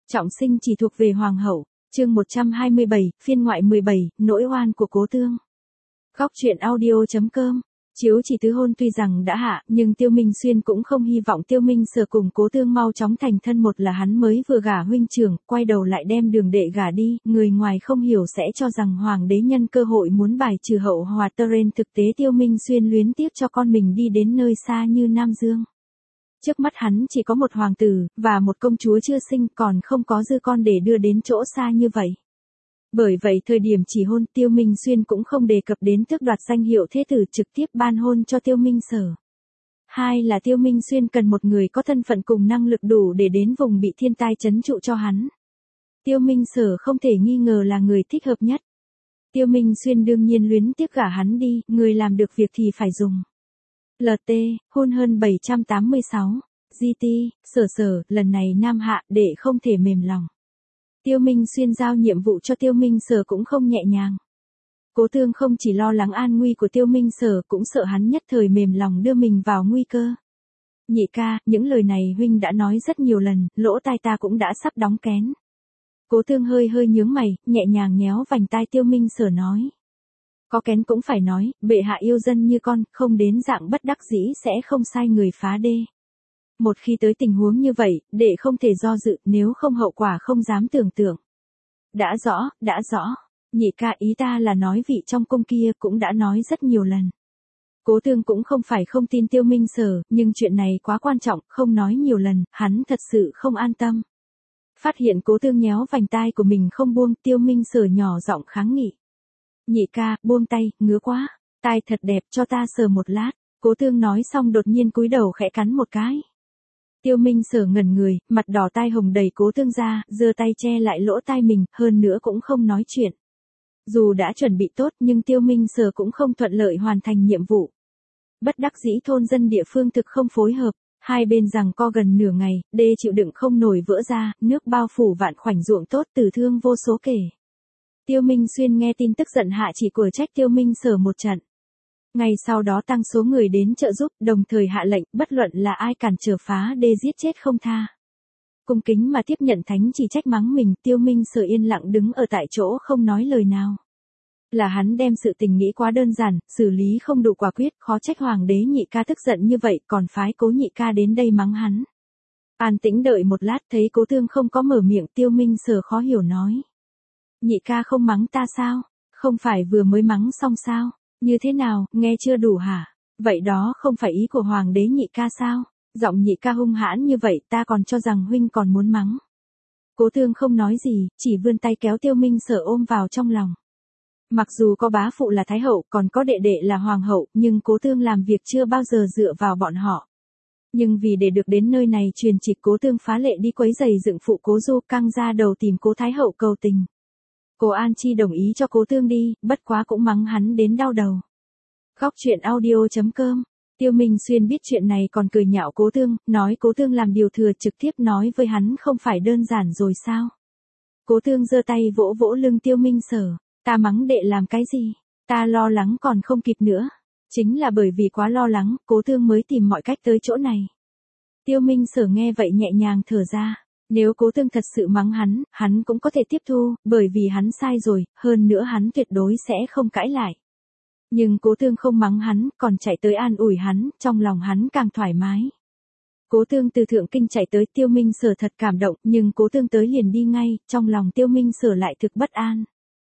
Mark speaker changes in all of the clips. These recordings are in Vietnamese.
Speaker 1: Trọng sinh chỉ thuộc về hoàng hậu. Chương 127, phiên ngoại 17, nỗi oan của Cố Tương. Góc truyện audio.com. Chiếu chỉ tứ hôn tuy rằng đã hạ, nhưng Tiêu Minh Xuyên cũng không hy vọng Tiêu Minh Sở cùng Cố Tương mau chóng thành thân. Một là hắn mới vừa gả huynh trưởng, quay đầu lại đem Đường Đệ gả đi, người ngoài không hiểu sẽ cho rằng hoàng đế nhân cơ hội muốn bài trừ hậu hòa Teren. Thực tế Tiêu Minh Xuyên luyến tiếc cho con mình đi đến nơi xa như Nam Dương. Trước mắt hắn chỉ có một hoàng tử, và một công chúa chưa sinh, còn không có dư con để đưa đến chỗ xa như vậy. Bởi vậy thời điểm chỉ hôn, Tiêu Minh Xuyên cũng không đề cập đến tước đoạt danh hiệu thế tử, trực tiếp ban hôn cho Tiêu Minh Sở. Hai là Tiêu Minh Xuyên cần một người có thân phận cùng năng lực đủ để đến vùng bị thiên tai trấn trụ cho hắn. Tiêu Minh Sở không thể nghi ngờ là người thích hợp nhất. Tiêu Minh Xuyên đương nhiên luyến tiếc gả hắn đi, người làm được việc thì phải dùng. LT, hôn hơn 786. GT, sở, lần này Nam hạ, để không thể mềm lòng. Tiêu Minh Xuyên giao nhiệm vụ cho Tiêu Minh Sở cũng không nhẹ nhàng. Cố Tương không chỉ lo lắng an nguy của Tiêu Minh Sở, cũng sợ hắn nhất thời mềm lòng đưa mình vào nguy cơ. Nhị ca, những lời này huynh đã nói rất nhiều lần, lỗ tai ta cũng đã sắp đóng kén. Cố Tương hơi nhướng mày, nhẹ nhàng nhéo vành tai Tiêu Minh Sở nói. Có kén cũng phải nói, bệ hạ yêu dân như con, không đến dạng bất đắc dĩ sẽ không sai người phá đê. Một khi tới tình huống như vậy, đệ không thể do dự, nếu không hậu quả không dám tưởng tượng. Đã rõ, nhị ca, ý ta là nói vị trong cung kia cũng đã nói rất nhiều lần. Cố Tương cũng không phải không tin Tiêu Minh Sở, nhưng chuyện này quá quan trọng, không nói nhiều lần, hắn thật sự không an tâm. Phát hiện Cố Tương nhéo vành tai của mình không buông, Tiêu Minh Sở nhỏ giọng kháng nghị. Nhị ca, buông tay, ngứa quá, tai thật đẹp, cho ta sờ một lát. Cố Tương nói xong đột nhiên cúi đầu khẽ cắn một cái. Tiêu Minh Sở ngẩn người, mặt đỏ tai hồng đẩy Cố Tương ra, giơ tay che lại lỗ tai mình, hơn nữa cũng không nói chuyện. Dù đã chuẩn bị tốt nhưng Tiêu Minh Sở cũng không thuận lợi hoàn thành nhiệm vụ. Bất đắc dĩ thôn dân địa phương thực không phối hợp, hai bên giằng co gần nửa ngày, đê chịu đựng không nổi vỡ ra, nước bao phủ vạn khoảnh ruộng tốt, tử thương vô số kể. Tiêu Minh Xuyên nghe tin tức giận hạ chỉ của trách Tiêu Minh Sở một trận. Ngày sau đó tăng số người đến trợ giúp, đồng thời hạ lệnh, bất luận là ai cản trở phá đê giết chết không tha. Cung kính mà tiếp nhận thánh chỉ trách mắng mình, Tiêu Minh Sở yên lặng đứng ở tại chỗ không nói lời nào. Là hắn đem sự tình nghĩ quá đơn giản, xử lý không đủ quả quyết, khó trách hoàng đế nhị ca tức giận như vậy, còn phái Cố nhị ca đến đây mắng hắn. An tĩnh đợi một lát thấy Cố Tương không có mở miệng, Tiêu Minh Sở khó hiểu nói. Nhị ca không mắng ta sao? Không phải vừa mới mắng xong sao? Như thế nào, nghe chưa đủ hả? Vậy đó không phải ý của hoàng đế nhị ca sao? Giọng nhị ca hung hãn như vậy, ta còn cho rằng huynh còn muốn mắng. Cố Tương không nói gì, chỉ vươn tay kéo Tiêu Minh Sở ôm vào trong lòng. Mặc dù có bá phụ là thái hậu, còn có đệ đệ là hoàng hậu, nhưng Cố Tương làm việc chưa bao giờ dựa vào bọn họ. Nhưng vì để được đến nơi này truyền chỉ, Cố Tương phá lệ đi quấy giày dựng phụ Cố Du, căng ra đầu tìm Cố thái hậu cầu tình. Cố An Chi đồng ý cho Cố Tương đi, bất quá cũng mắng hắn đến đau đầu. Góc truyện audio.com. Tiêu Minh Xuyên biết chuyện này còn cười nhạo Cố Tương, nói Cố Tương làm điều thừa, trực tiếp nói với hắn không phải đơn giản rồi sao? Cố Tương giơ tay vỗ vỗ lưng Tiêu Minh Sở, ta mắng đệ làm cái gì? Ta lo lắng còn không kịp nữa. Chính là bởi vì quá lo lắng, Cố Tương mới tìm mọi cách tới chỗ này. Tiêu Minh Sở nghe vậy nhẹ nhàng thở ra. Nếu Cố Tương thật sự mắng hắn cũng có thể tiếp thu, bởi vì hắn sai rồi, hơn nữa hắn tuyệt đối sẽ không cãi lại. Nhưng Cố Tương không mắng hắn, còn chạy tới an ủi hắn, trong lòng hắn càng thoải mái. Cố Tương từ Thượng Kinh chạy tới, Tiêu Minh Sở thật cảm động, nhưng Cố Tương tới liền đi ngay, trong lòng Tiêu Minh Sở lại thực bất an.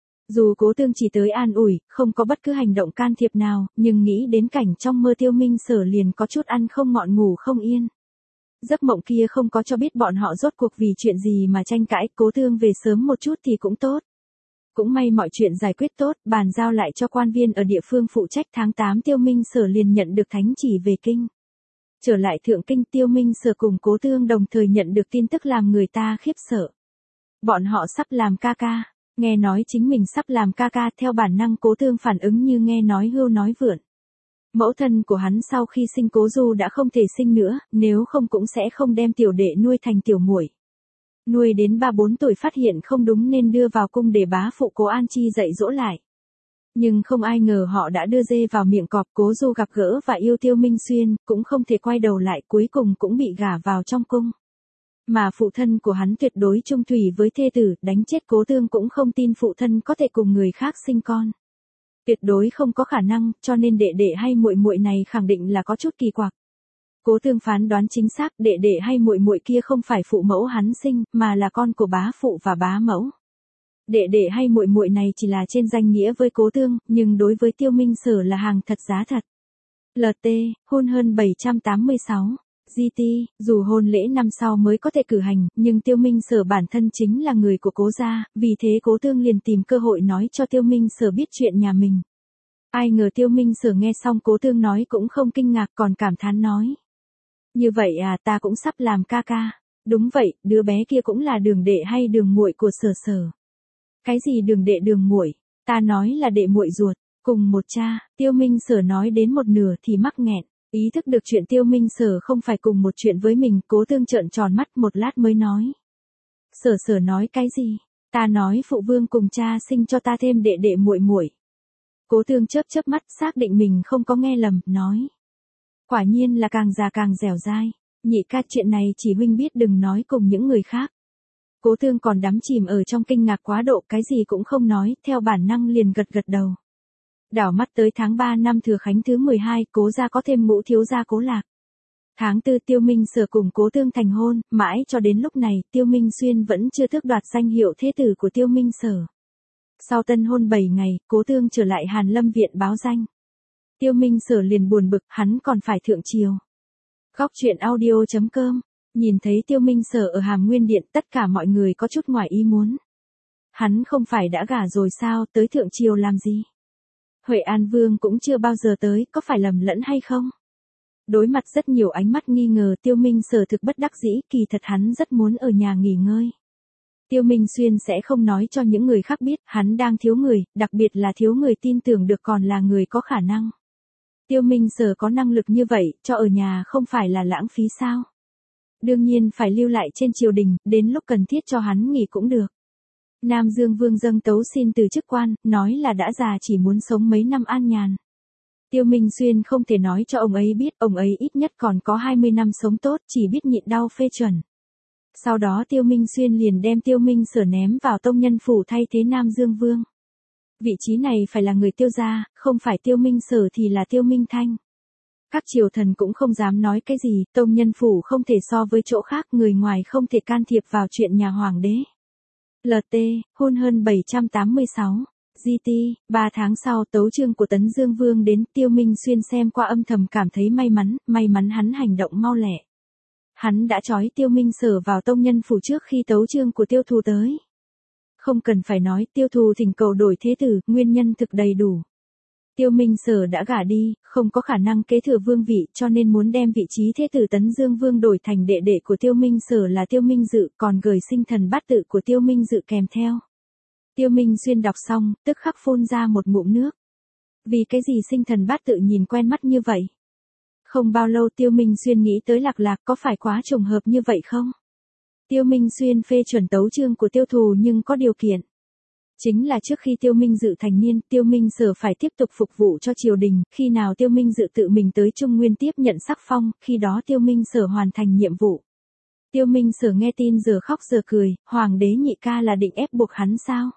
Speaker 1: Dù Cố Tương chỉ tới an ủi, không có bất cứ hành động can thiệp nào, nhưng nghĩ đến cảnh trong mơ Tiêu Minh Sở liền có chút ăn không ngọn ngủ không yên. Giấc mộng kia không có cho biết bọn họ rốt cuộc vì chuyện gì mà tranh cãi, Cố Tương về sớm một chút thì cũng tốt. Cũng may mọi chuyện giải quyết tốt, bàn giao lại cho quan viên ở địa phương phụ trách. Tháng 8 Tiêu Minh Sở liền nhận được thánh chỉ về kinh. Trở lại Thượng Kinh, Tiêu Minh Sở cùng Cố Tương đồng thời nhận được tin tức làm người ta khiếp sợ. Bọn họ sắp làm ca ca, nghe nói chính mình sắp làm ca ca, theo bản năng Cố Tương phản ứng như nghe nói hưu nói vượn. Mẫu thân của hắn sau khi sinh Cố Du đã không thể sinh nữa, nếu không cũng sẽ không đem tiểu đệ nuôi thành tiểu muội. Nuôi đến 3-4 tuổi phát hiện không đúng nên đưa vào cung để bá phụ Cố An Chi dạy dỗ lại. Nhưng không ai ngờ họ đã đưa dê vào miệng cọp. Cố Du gặp gỡ và yêu Tiêu Minh Xuyên, cũng không thể quay đầu lại, cuối cùng cũng bị gả vào trong cung. Mà phụ thân của hắn tuyệt đối trung thủy với thê tử, đánh chết Cố Tương cũng không tin phụ thân có thể cùng người khác sinh con. Tuyệt đối không có khả năng, cho nên đệ đệ hay muội muội này khẳng định là có chút kỳ quặc. Cố Tương phán đoán chính xác, đệ đệ hay muội muội kia không phải phụ mẫu hắn sinh, mà là con của bá phụ và bá mẫu. Đệ đệ hay muội muội này chỉ là trên danh nghĩa với Cố Tương, nhưng đối với Tiêu Minh Sở là hàng thật giá thật. LT, hôn hơn 786. GT, dù hôn lễ năm sau mới có thể cử hành, nhưng Tiêu Minh Sở bản thân chính là người của Cố gia, vì thế Cố Tương liền tìm cơ hội nói cho Tiêu Minh Sở biết chuyện nhà mình. Ai ngờ Tiêu Minh Sở nghe xong Cố Tương nói cũng không kinh ngạc còn cảm thán nói. Như vậy à, ta cũng sắp làm ca ca. Đúng vậy, đứa bé kia cũng là đường đệ hay đường muội của Sở Sở. Cái gì đường đệ đường muội? Ta nói là đệ muội ruột, cùng một cha. Tiêu Minh Sở nói đến một nửa thì mắc nghẹn. Ý thức được chuyện Tiêu Minh Sở không phải cùng một chuyện với mình, Cố Tương trợn tròn mắt một lát mới nói. Sở Sở nói cái gì? Ta nói phụ vương cùng cha sinh cho ta thêm đệ đệ muội muội. Cố Tương chớp chớp mắt xác định mình không có nghe lầm, nói. Quả nhiên là càng già càng dẻo dai. Nhị ca, chuyện này chỉ huynh biết, đừng nói cùng những người khác. Cố Tương còn đắm chìm ở trong kinh ngạc quá độ, cái gì cũng không nói, theo bản năng liền gật gật đầu. Đảo mắt tới tháng 3 năm Thừa Khánh thứ 12, Cố gia có thêm ngũ thiếu gia Cố Lạc. Tháng 4 Tiêu Minh Sở cùng Cố Tương thành hôn, mãi cho đến lúc này, Tiêu Minh Xuyên vẫn chưa tước đoạt danh hiệu thế tử của Tiêu Minh Sở. Sau tân hôn 7 ngày, Cố Tương trở lại Hàn Lâm viện báo danh. Tiêu Minh Sở liền buồn bực, hắn còn phải thượng triều. Góc truyện audio.com. Nhìn thấy Tiêu Minh Sở ở Hàm Nguyên điện, tất cả mọi người có chút ngoài ý muốn. Hắn không phải đã gả rồi sao, tới thượng triều làm gì? Huệ An Vương cũng chưa bao giờ tới, có phải lầm lẫn hay không? Đối mặt rất nhiều ánh mắt nghi ngờ, Tiêu Minh Sở thực bất đắc dĩ, kỳ thật hắn rất muốn ở nhà nghỉ ngơi. Tiêu Minh Xuyên sẽ không nói cho những người khác biết, hắn đang thiếu người, đặc biệt là thiếu người tin tưởng được còn là người có khả năng. Tiêu Minh Sở có năng lực như vậy, cho ở nhà không phải là lãng phí sao? Đương nhiên phải lưu lại trên triều đình, đến lúc cần thiết cho hắn nghỉ cũng được. Nam Dương Vương dâng tấu xin từ chức quan, nói là đã già chỉ muốn sống mấy năm an nhàn. Tiêu Minh Xuyên không thể nói cho ông ấy biết, ông ấy ít nhất còn có 20 năm sống tốt, chỉ biết nhịn đau phê chuẩn. Sau đó Tiêu Minh Xuyên liền đem Tiêu Minh Sở ném vào tông nhân phủ thay thế Nam Dương Vương. Vị trí này phải là người Tiêu gia, không phải Tiêu Minh Sở thì là Tiêu Minh Thanh. Các triều thần cũng không dám nói cái gì, tông nhân phủ không thể so với chỗ khác, người ngoài không thể can thiệp vào chuyện nhà hoàng đế. LT, hôn hơn 786. GT, 3 tháng sau tấu chương của Tấn Dương Vương đến, Tiêu Minh Xuyên xem qua âm thầm cảm thấy may mắn hắn hành động mau lẹ. Hắn đã trói Tiêu Minh Sở vào tông nhân phủ trước khi tấu chương của Tiêu Thù tới. Không cần phải nói, Tiêu Thù thỉnh cầu đổi thế tử, nguyên nhân thực đầy đủ. Tiêu Minh Sở đã gả đi, không có khả năng kế thừa vương vị, cho nên muốn đem vị trí thế tử Tấn Dương Vương đổi thành đệ đệ của Tiêu Minh Sở là Tiêu Minh Dự, còn gửi sinh thần bát tự của Tiêu Minh Dự kèm theo. Tiêu Minh Xuyên đọc xong, tức khắc phun ra một ngụm nước. Vì cái gì sinh thần bát tự nhìn quen mắt như vậy? Không bao lâu Tiêu Minh Xuyên nghĩ tới Lạc Lạc, có phải quá trùng hợp như vậy không? Tiêu Minh Xuyên phê chuẩn tấu chương của Tiêu Thù nhưng có điều kiện. Chính là trước khi Tiêu Minh Dự thành niên, Tiêu Minh Sở phải tiếp tục phục vụ cho triều đình, khi nào Tiêu Minh Dự tự mình tới Trung Nguyên tiếp nhận sắc phong, khi đó Tiêu Minh Sở hoàn thành nhiệm vụ. Tiêu Minh Sở nghe tin giờ khóc giờ cười, hoàng đế nhị ca là định ép buộc hắn sao?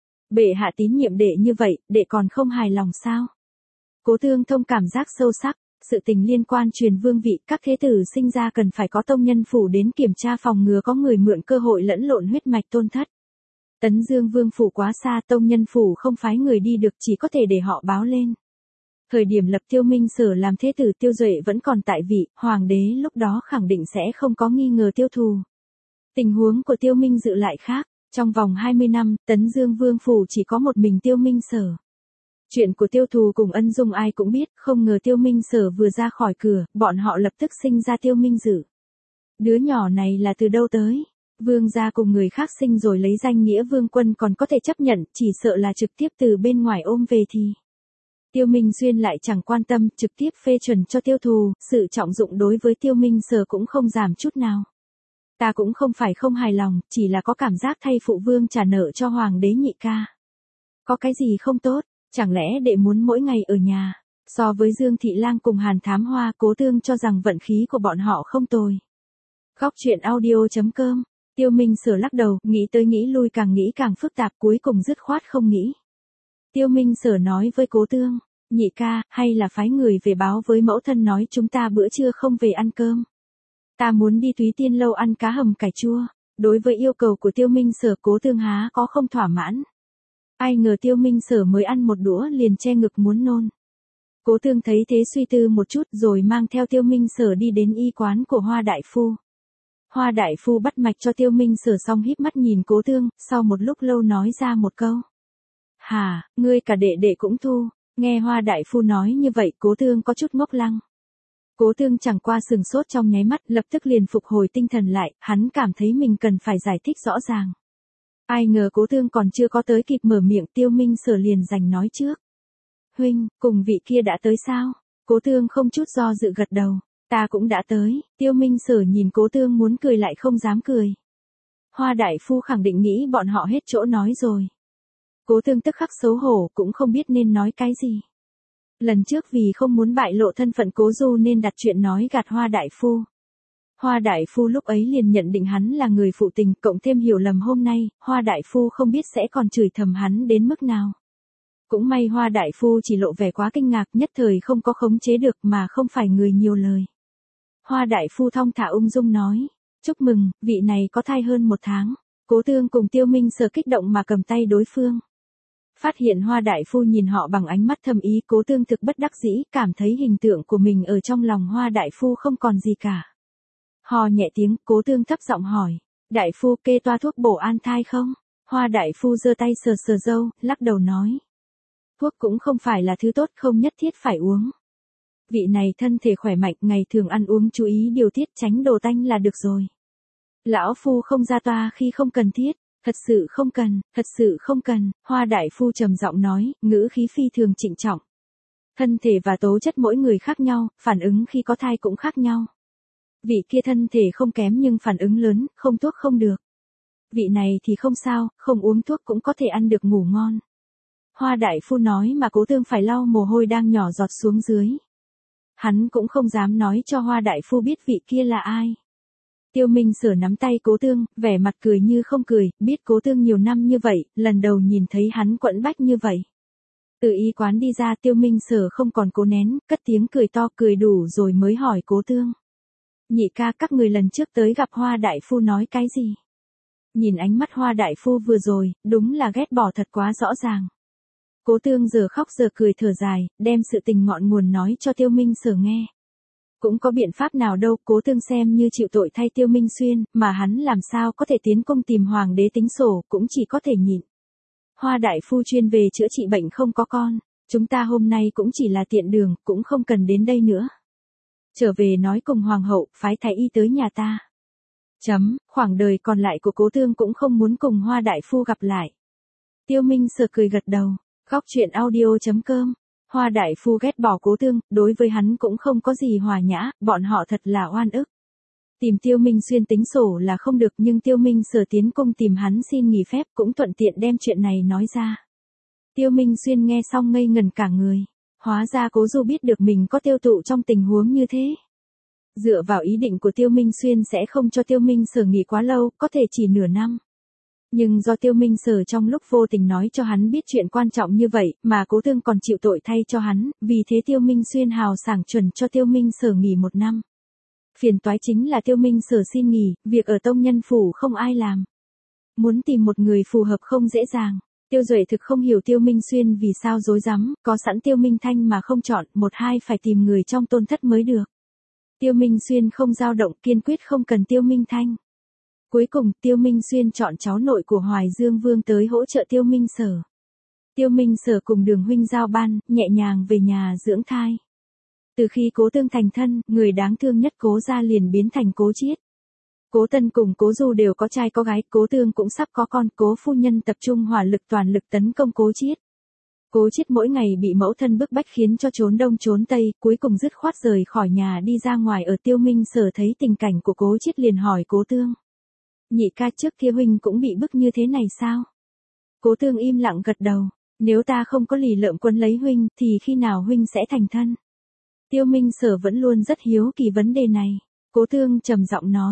Speaker 1: Bệ hạ tín nhiệm đệ như vậy, đệ còn không hài lòng sao? Cố Tương thông cảm giác sâu sắc, sự tình liên quan truyền vương vị, các thế tử sinh ra cần phải có tông nhân phủ đến kiểm tra phòng ngừa có người mượn cơ hội lẫn lộn huyết mạch tôn thất. Tấn Dương Vương phủ quá xa, tông nhân phủ không phái người đi được, chỉ có thể để họ báo lên. Thời điểm lập Tiêu Minh Sở làm thế tử, Tiêu Duệ vẫn còn tại vị, hoàng đế lúc đó khẳng định sẽ không có nghi ngờ Tiêu Thù. Tình huống của Tiêu Minh Dự lại khác, trong vòng 20 năm, Tấn Dương Vương phủ chỉ có một mình Tiêu Minh Sở. Chuyện của Tiêu Thù cùng Ân Dung ai cũng biết, không ngờ Tiêu Minh Sở vừa ra khỏi cửa, bọn họ lập tức sinh ra Tiêu Minh Dự. Đứa nhỏ này là từ đâu tới? Vương gia cùng người khác sinh rồi lấy danh nghĩa vương quân còn có thể chấp nhận, chỉ sợ là trực tiếp từ bên ngoài ôm về thì. Tiêu Minh Xuyên lại chẳng quan tâm, trực tiếp phê chuẩn cho Tiêu Thù, sự trọng dụng đối với Tiêu Minh Sở cũng không giảm chút nào. Ta cũng không phải không hài lòng, chỉ là có cảm giác thay phụ vương trả nợ cho hoàng đế nhị ca. Có cái gì không tốt, chẳng lẽ đệ muốn mỗi ngày ở nhà? So với Dương Thị Lang cùng Hàn Thám Hoa, Cố Tương cho rằng vận khí của bọn họ không tồi. Góc truyện audio.com. Tiêu Minh Sở lắc đầu, nghĩ tới nghĩ lui càng nghĩ càng phức tạp, cuối cùng dứt khoát không nghĩ. Tiêu Minh Sở nói với Cố Tương, nhị ca, hay là phái người về báo với mẫu thân nói chúng ta bữa trưa không về ăn cơm. Ta muốn đi Túy Tiên lâu ăn cá hầm cải chua. Đối với yêu cầu của Tiêu Minh Sở, Cố Tương há có không thỏa mãn. Ai ngờ Tiêu Minh Sở mới ăn một đũa liền che ngực muốn nôn. Cố Tương thấy thế suy tư một chút rồi mang theo Tiêu Minh Sở đi đến y quán của Hoa đại phu. Hoa đại phu bắt mạch cho Tiêu Minh Sở xong híp mắt nhìn Cố Tương, sau một lúc lâu nói ra một câu. Hả, ngươi cả đệ đệ cũng thu. Nghe Hoa đại phu nói như vậy, Cố Tương có chút ngốc lăng. Cố Tương chẳng qua sừng sốt trong nháy mắt, lập tức liền phục hồi tinh thần lại, hắn cảm thấy mình cần phải giải thích rõ ràng. Ai ngờ Cố Tương còn chưa có tới kịp mở miệng, Tiêu Minh Sở liền giành nói trước. Huynh, cùng vị kia đã tới sao? Cố Tương không chút do dự gật đầu. Ta cũng đã tới. Tiêu Minh Sở nhìn Cố Tương muốn cười lại không dám cười. Hoa đại phu khẳng định nghĩ bọn họ hết chỗ nói rồi. Cố Tương tức khắc xấu hổ, cũng không biết nên nói cái gì. Lần trước vì không muốn bại lộ thân phận Cố Du nên đặt chuyện nói gạt Hoa đại phu. Hoa đại phu lúc ấy liền nhận định hắn là người phụ tình, cộng thêm hiểu lầm hôm nay, Hoa đại phu không biết sẽ còn chửi thầm hắn đến mức nào. Cũng may Hoa đại phu chỉ lộ vẻ quá kinh ngạc, nhất thời không có khống chế được mà không phải người nhiều lời. Hoa đại phu thong thả ung dung nói, chúc mừng, vị này có thai hơn 1 tháng. Cố Tương cùng Tiêu Minh Sở kích động mà cầm tay đối phương. Phát hiện Hoa đại phu nhìn họ bằng ánh mắt thâm ý, Cố Tương thực bất đắc dĩ, cảm thấy hình tượng của mình ở trong lòng Hoa đại phu không còn gì cả. Hò nhẹ tiếng, Cố Tương thấp giọng hỏi, đại phu kê toa thuốc bổ an thai không? Hoa đại phu giơ tay sờ sờ râu, lắc đầu nói. Thuốc cũng không phải là thứ tốt, không nhất thiết phải uống. Vị này thân thể khỏe mạnh, ngày thường ăn uống chú ý điều tiết, tránh đồ tanh là được rồi. Lão phu không ra toa khi không cần thiết, thật sự không cần, thật sự không cần. Hoa đại phu trầm giọng nói, ngữ khí phi thường trịnh trọng. Thân thể và tố chất mỗi người khác nhau, phản ứng khi có thai cũng khác nhau. Vị kia thân thể không kém nhưng phản ứng lớn, không thuốc không được. Vị này thì không sao, không uống thuốc cũng có thể ăn được ngủ ngon. Hoa đại phu nói mà Cố Tương phải lau mồ hôi đang nhỏ giọt xuống dưới. Hắn cũng không dám nói cho Hoa đại phu biết vị kia là ai. Tiêu Minh Sở nắm tay Cố Tương, vẻ mặt cười như không cười, biết Cố Tương nhiều năm như vậy, lần đầu nhìn thấy hắn quẫn bách như vậy. Từ y quán đi ra, Tiêu Minh Sở không còn cố nén, cất tiếng cười to, cười đủ rồi mới hỏi Cố Tương. Nhị ca, các người lần trước tới gặp Hoa đại phu nói cái gì? Nhìn ánh mắt Hoa đại phu vừa rồi, đúng là ghét bỏ thật quá rõ ràng. Cố Tương giờ khóc giờ cười thở dài, đem sự tình ngọn nguồn nói cho Tiêu Minh Sở nghe. Cũng có biện pháp nào đâu, Cố Tương xem như chịu tội thay Tiêu Minh Xuyên, mà hắn làm sao có thể tiến công tìm hoàng đế tính sổ, cũng chỉ có thể nhịn. Hoa đại phu chuyên về chữa trị bệnh không có con, chúng ta hôm nay cũng chỉ là tiện đường, cũng không cần đến đây nữa. Trở về nói cùng hoàng hậu, phái thái y tới nhà ta. Khoảng đời còn lại của Cố Tương cũng không muốn cùng Hoa đại phu gặp lại. Tiêu Minh Sở cười gật đầu. Góc truyện audio.com. Hoa đại phu ghét bỏ Cố Tương, đối với hắn cũng không có gì hòa nhã, bọn họ thật là oan ức. Tìm Tiêu Minh Xuyên tính sổ là không được, nhưng Tiêu Minh Sở tiến cung tìm hắn xin nghỉ phép, cũng thuận tiện đem chuyện này nói ra. Tiêu Minh Xuyên nghe xong ngây ngẩn cả người. Hóa ra Cố Du biết được mình có tiêu tụ trong tình huống như thế. Dựa vào ý định của Tiêu Minh Xuyên sẽ không cho Tiêu Minh Sở nghỉ quá lâu, có thể chỉ nửa năm. Nhưng do Tiêu Minh Sở trong lúc vô tình nói cho hắn biết chuyện quan trọng như vậy, mà Cố Tương còn chịu tội thay cho hắn, vì thế Tiêu Minh Xuyên hào sảng chuẩn cho Tiêu Minh Sở nghỉ 1 năm. Phiền toái chính là Tiêu Minh Sở xin nghỉ, việc ở tông nhân phủ không ai làm. Muốn tìm một người phù hợp không dễ dàng. Tiêu Duệ thực không hiểu Tiêu Minh Xuyên vì sao dối rắm, có sẵn Tiêu Minh Thanh mà không chọn, 1-2 phải tìm người trong tôn thất mới được. Tiêu Minh Xuyên không dao động, kiên quyết không cần Tiêu Minh Thanh. Cuối cùng, Tiêu Minh Xuyên chọn cháu nội của Hoài Dương Vương tới hỗ trợ Tiêu Minh Sở. Tiêu Minh Sở cùng Đường huynh giao ban, nhẹ nhàng về nhà dưỡng thai. Từ khi Cố Tương thành thân, người đáng thương nhất Cố gia liền biến thành Cố Chiết. Cố Tân cùng Cố Du đều có trai có gái, Cố Tương cũng sắp có con, Cố phu nhân tập trung hỏa lực toàn lực tấn công Cố Chiết. Cố Chiết mỗi ngày bị mẫu thân bức bách khiến cho trốn đông trốn tây, cuối cùng dứt khoát rời khỏi nhà đi ra ngoài. Ở Tiêu Minh Sở thấy tình cảnh của Cố Chiết liền hỏi Cố Tương. Nhị ca, trước kia huynh cũng bị bức như thế này sao? Cố Tương im lặng gật đầu. Nếu ta không có lì lợm quân lấy huynh, thì khi nào huynh sẽ thành thân? Tiêu Minh Sở vẫn luôn rất hiếu kỳ vấn đề này. Cố Tương trầm giọng nói.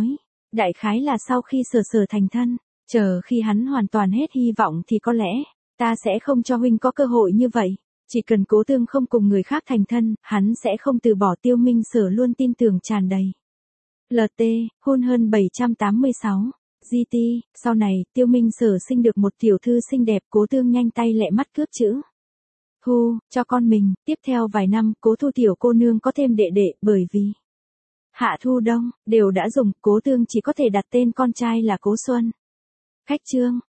Speaker 1: Đại khái là sau khi Sở Sở thành thân, chờ khi hắn hoàn toàn hết hy vọng thì có lẽ, ta sẽ không cho huynh có cơ hội như vậy. Chỉ cần Cố Tương không cùng người khác thành thân, hắn sẽ không từ bỏ. Tiêu Minh Sở luôn tin tưởng tràn đầy. LT, hôn hơn 786. GT, sau này, Tiêu Minh Sở sinh được một tiểu thư xinh đẹp. Cố Tương nhanh tay lẹ mắt cướp chữ. Thu, cho con mình. Tiếp theo vài năm, Cố Thu tiểu cô nương có thêm đệ đệ, bởi vì Hạ Thu Đông đều đã dùng, Cố Tương chỉ có thể đặt tên con trai là Cố Xuân. Khách chương.